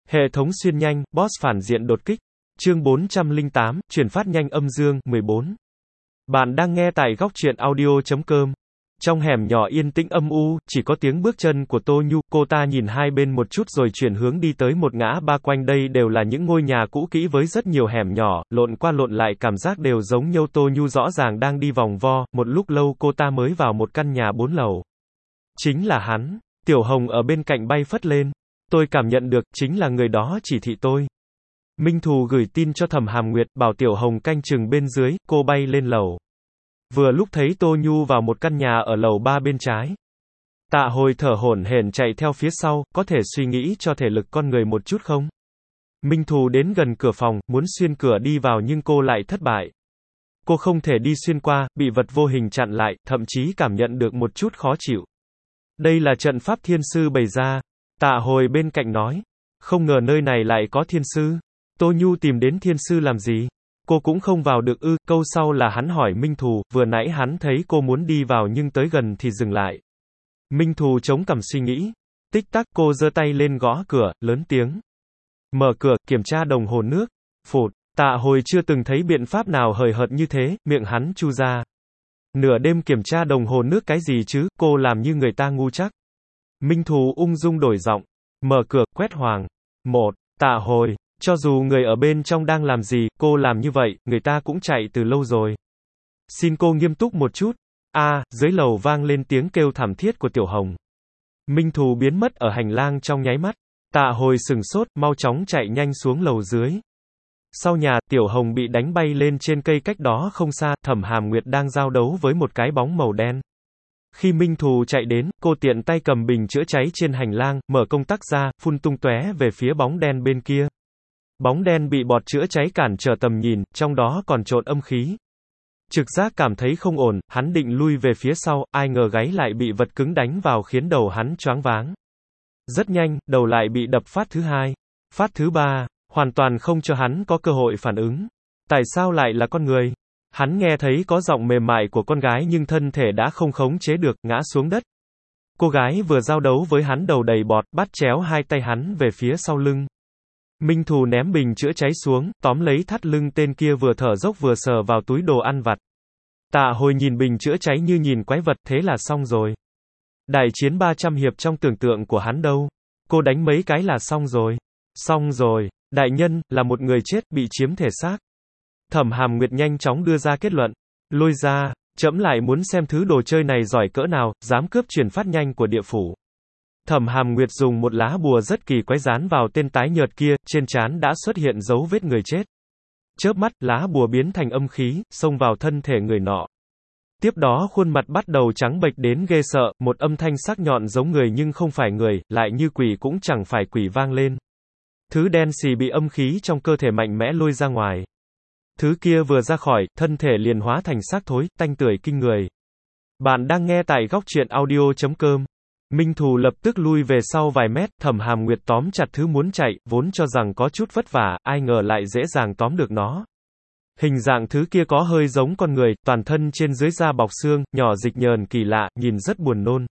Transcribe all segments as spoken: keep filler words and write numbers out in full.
Hệ thống xuyên nhanh, boss phản diện đột kích. Chương bốn trăm lẻ tám, chuyển phát nhanh âm dương, mười bốn. Bạn đang nghe tại góc truyện audio chấm com. Trong hẻm nhỏ yên tĩnh âm u, chỉ có tiếng bước chân của Tô Nhu, cô ta nhìn hai bên một chút rồi chuyển hướng đi tới một ngã ba, quanh đây đều là những ngôi nhà cũ kỹ với rất nhiều hẻm nhỏ, lộn qua lộn lại cảm giác đều giống nhau. Tô Nhu rõ ràng đang đi vòng vo, một lúc lâu cô ta mới vào một căn nhà bốn lầu. Chính là hắn. Tiểu Hồng ở bên cạnh bay phất lên. Tôi cảm nhận được, chính là người đó chỉ thị tôi. Minh Thù gửi tin cho Thẩm Hàm Nguyệt, bảo Tiểu Hồng canh chừng bên dưới, cô bay lên lầu. Vừa lúc thấy Tô Nhu vào một căn nhà ở lầu ba bên trái. Tạ Hồi thở hổn hển chạy theo phía sau, có thể suy nghĩ cho thể lực con người một chút không? Minh Thù đến gần cửa phòng, muốn xuyên cửa đi vào nhưng cô lại thất bại. Cô không thể đi xuyên qua, bị vật vô hình chặn lại, thậm chí cảm nhận được một chút khó chịu. Đây là trận pháp thiên sư bày ra. Tạ Hồi bên cạnh nói. Không ngờ nơi này lại có thiên sư. Tô Nhu tìm đến thiên sư làm gì? Cô cũng không vào được ư? Câu sau là hắn hỏi Minh Thù, vừa nãy hắn thấy cô muốn đi vào nhưng tới gần thì dừng lại. Minh Thù chống cằm suy nghĩ. Tích tắc, cô giơ tay lên gõ cửa, lớn tiếng. Mở cửa, kiểm tra đồng hồ nước. Phụt, Tạ Hồi chưa từng thấy biện pháp nào hời hợt như thế, miệng hắn chu ra. Nửa đêm kiểm tra đồng hồ nước cái gì chứ, cô làm như người ta ngu chắc. Minh Thù ung dung đổi giọng. Mở cửa, quét hoàng. Một, Tạ Hồi. Cho dù người ở bên trong đang làm gì, cô làm như vậy, người ta cũng chạy từ lâu rồi. Xin cô nghiêm túc một chút. A, à, dưới lầu vang lên tiếng kêu thảm thiết của Tiểu Hồng. Minh Thù biến mất ở hành lang trong nháy mắt. Tạ Hồi sừng sốt, mau chóng chạy nhanh xuống lầu dưới. Sau nhà, Tiểu Hồng bị đánh bay lên trên cây cách đó không xa, Thẩm Hàm Nguyệt đang giao đấu với một cái bóng màu đen. Khi Minh Thù chạy đến, cô tiện tay cầm bình chữa cháy trên hành lang, mở công tắc ra, phun tung tóe về phía bóng đen bên kia. Bóng đen bị bọt chữa cháy cản trở tầm nhìn, trong đó còn trộn âm khí. Trực giác cảm thấy không ổn, hắn định lui về phía sau, ai ngờ gáy lại bị vật cứng đánh vào khiến đầu hắn choáng váng. Rất nhanh, đầu lại bị đập phát thứ hai, phát thứ ba, hoàn toàn không cho hắn có cơ hội phản ứng. Tại sao lại là con người? Hắn nghe thấy có giọng mềm mại của con gái nhưng thân thể đã không khống chế được, ngã xuống đất. Cô gái vừa giao đấu với hắn đầu đầy bọt, bắt chéo hai tay hắn về phía sau lưng. Minh Thù ném bình chữa cháy xuống, tóm lấy thắt lưng tên kia vừa thở dốc vừa sờ vào túi đồ ăn vặt. Tạ Hồi nhìn bình chữa cháy như nhìn quái vật, thế là xong rồi. Đại chiến ba trăm hiệp trong tưởng tượng của hắn đâu. Cô đánh mấy cái là xong rồi. Xong rồi. Đại nhân, là một người chết, bị chiếm thể xác. Thẩm Hàm Nguyệt nhanh chóng đưa ra kết luận. Lôi ra, trẫm lại muốn xem thứ đồ chơi này giỏi cỡ nào, dám cướp chuyển phát nhanh của địa phủ. Thẩm Hàm Nguyệt dùng một lá bùa rất kỳ quái dán vào tên tái nhợt kia, trên trán đã xuất hiện dấu vết người chết. Chớp mắt, lá bùa biến thành âm khí, xông vào thân thể người nọ. Tiếp đó khuôn mặt bắt đầu trắng bệch đến ghê sợ, một âm thanh sắc nhọn giống người nhưng không phải người, lại như quỷ cũng chẳng phải quỷ vang lên. Thứ đen xì bị âm khí trong cơ thể mạnh mẽ lôi ra ngoài. Thứ kia vừa ra khỏi, thân thể liền hóa thành xác thối, tanh tưởi kinh người. Bạn đang nghe tại góc truyện audio chấm com. Minh Thù lập tức lui về sau vài mét, Thẩm Hàm Nguyệt tóm chặt thứ muốn chạy, vốn cho rằng có chút vất vả, ai ngờ lại dễ dàng tóm được nó. Hình dạng thứ kia có hơi giống con người, toàn thân trên dưới da bọc xương, nhỏ dịch nhờn kỳ lạ, nhìn rất buồn nôn.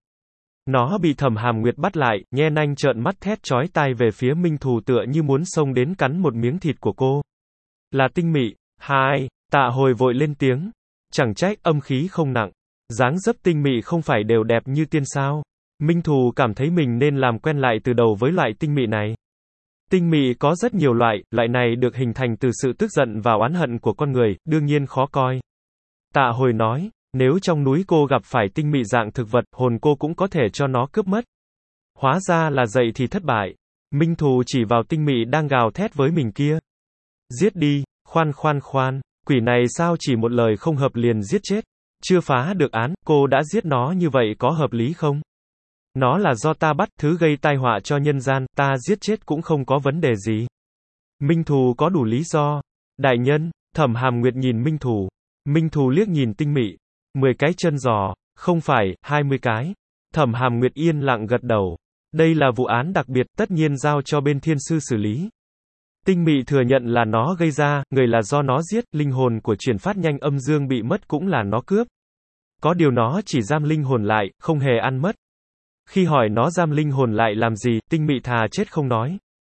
Nó bị Thẩm Hàm Nguyệt bắt lại, nhe nanh trợn mắt thét chói tai về phía Minh Thù tựa như muốn xông đến cắn một miếng thịt của cô. Là tinh mị. Hai, Tạ Hồi vội lên tiếng. Chẳng trách, âm khí không nặng. Dáng dấp tinh mị không phải đều đẹp như tiên sao. Minh Thù cảm thấy mình nên làm quen lại từ đầu với loại tinh mị này. Tinh mị có rất nhiều loại, loại này được hình thành từ sự tức giận và oán hận của con người, đương nhiên khó coi. Tạ Hồi nói, nếu trong núi cô gặp phải tinh mị dạng thực vật, hồn cô cũng có thể cho nó cướp mất. Hóa ra là dậy thì thất bại. Minh Thù chỉ vào tinh mị đang gào thét với mình kia. Giết đi, khoan khoan khoan, quỷ này sao chỉ một lời không hợp liền giết chết. Chưa phá được án, cô đã giết nó như vậy có hợp lý không? Nó là do ta bắt, thứ gây tai họa cho nhân gian, ta giết chết cũng không có vấn đề gì. Minh Thù có đủ lý do. Đại nhân, Thẩm Hàm Nguyệt nhìn Minh Thù. Minh Thù liếc nhìn tinh mị. Mười cái chân giò, không phải, hai mươi cái. Thẩm Hàm Nguyệt yên lặng gật đầu. Đây là vụ án đặc biệt, tất nhiên giao cho bên thiên sư xử lý. Tinh mị thừa nhận là nó gây ra, người là do nó giết, linh hồn của chuyển phát nhanh âm dương bị mất cũng là nó cướp. Có điều nó chỉ giam linh hồn lại, không hề ăn mất. Khi hỏi nó giam linh hồn lại làm gì, tinh mị thà chết không nói.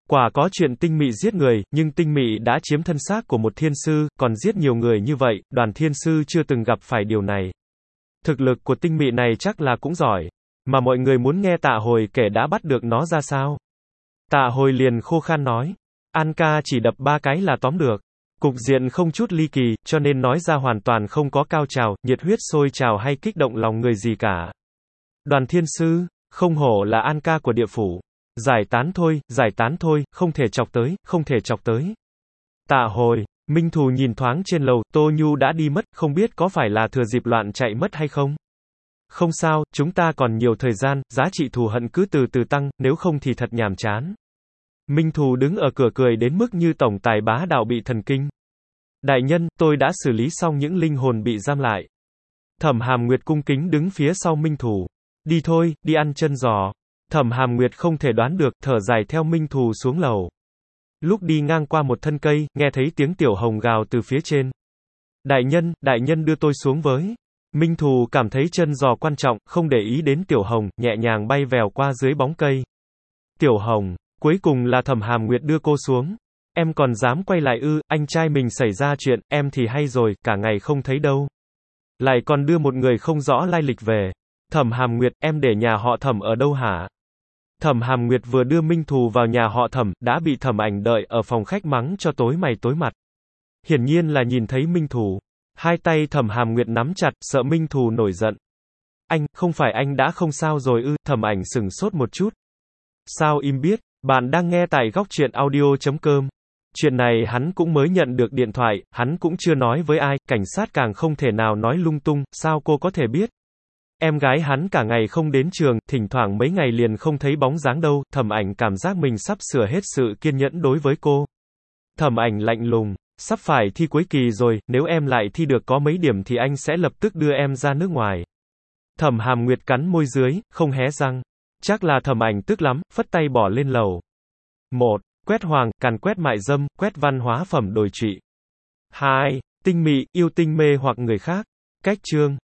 Quả có chuyện tinh mị giết người, nhưng tinh mị đã chiếm thân xác của một thiên sư, còn giết nhiều người như vậy, Đoàn thiên sư chưa từng gặp phải điều này. Thực lực của tinh mị này chắc là cũng giỏi. Mà mọi người muốn nghe Tạ Hồi kể đã bắt được nó ra sao? Tạ Hồi liền khô khan nói. An ca chỉ đập ba cái là tóm được. Cục diện không chút ly kỳ, cho nên nói ra hoàn toàn không có cao trào, nhiệt huyết sôi trào hay kích động lòng người gì cả. Đoàn thiên sư, không hổ là An ca của địa phủ. Giải tán thôi, giải tán thôi, không thể chọc tới, không thể chọc tới. Tạ Hồi, Minh Thù nhìn thoáng trên lầu, Tô Nhu đã đi mất, không biết có phải là thừa dịp loạn chạy mất hay không? Không sao, chúng ta còn nhiều thời gian, giá trị thù hận cứ từ từ tăng, nếu không thì thật nhàm chán. Minh Thù đứng ở cửa cười đến mức như tổng tài bá đạo bị thần kinh. Đại nhân, tôi đã xử lý xong những linh hồn bị giam lại. Thẩm Hàm Nguyệt cung kính đứng phía sau Minh Thù. Đi thôi, đi ăn chân giò. Thẩm Hàm Nguyệt không thể đoán được, thở dài theo Minh Thù xuống lầu. Lúc đi ngang qua một thân cây, nghe thấy tiếng Tiểu Hồng gào từ phía trên. Đại nhân, đại nhân đưa tôi xuống với. Minh Thù cảm thấy chân giò quan trọng, không để ý đến Tiểu Hồng, nhẹ nhàng bay vèo qua dưới bóng cây. Tiểu Hồng, cuối cùng là Thẩm Hàm Nguyệt đưa cô xuống. Em còn dám quay lại ư, anh trai mình xảy ra chuyện, em thì hay rồi, cả ngày không thấy đâu. Lại còn đưa một người không rõ lai lịch về. Thẩm Hàm Nguyệt, em để nhà họ Thẩm ở đâu hả? Thẩm Hàm Nguyệt vừa đưa Minh Thù vào nhà họ Thẩm, đã bị Thẩm Ảnh đợi ở phòng khách mắng cho tối mày tối mặt. Hiển nhiên là nhìn thấy Minh Thù. Hai tay Thẩm Hàm Nguyệt nắm chặt, sợ Minh Thù nổi giận. Anh, không phải anh đã không sao rồi ư? Thẩm Ảnh sửng sốt một chút. Sao im biết? Bạn đang nghe tại góc truyện audio chấm com. Chuyện này hắn cũng mới nhận được điện thoại, hắn cũng chưa nói với ai, cảnh sát càng không thể nào nói lung tung, sao cô có thể biết? Em gái hắn cả ngày không đến trường, thỉnh thoảng mấy ngày liền không thấy bóng dáng đâu, Thẩm Ảnh cảm giác mình sắp sửa hết sự kiên nhẫn đối với cô. Thẩm Ảnh lạnh lùng, sắp phải thi cuối kỳ rồi, nếu em lại thi được có mấy điểm thì anh sẽ lập tức đưa em ra nước ngoài. Thẩm Hàm Nguyệt cắn môi dưới, không hé răng. Chắc là Thẩm Ảnh tức lắm, phất tay bỏ lên lầu. một. Quét hoàng, càn quét mại dâm, quét văn hóa phẩm đồi trụy. hai. Tinh mị, yêu tinh mê hoặc người khác. Cách chương.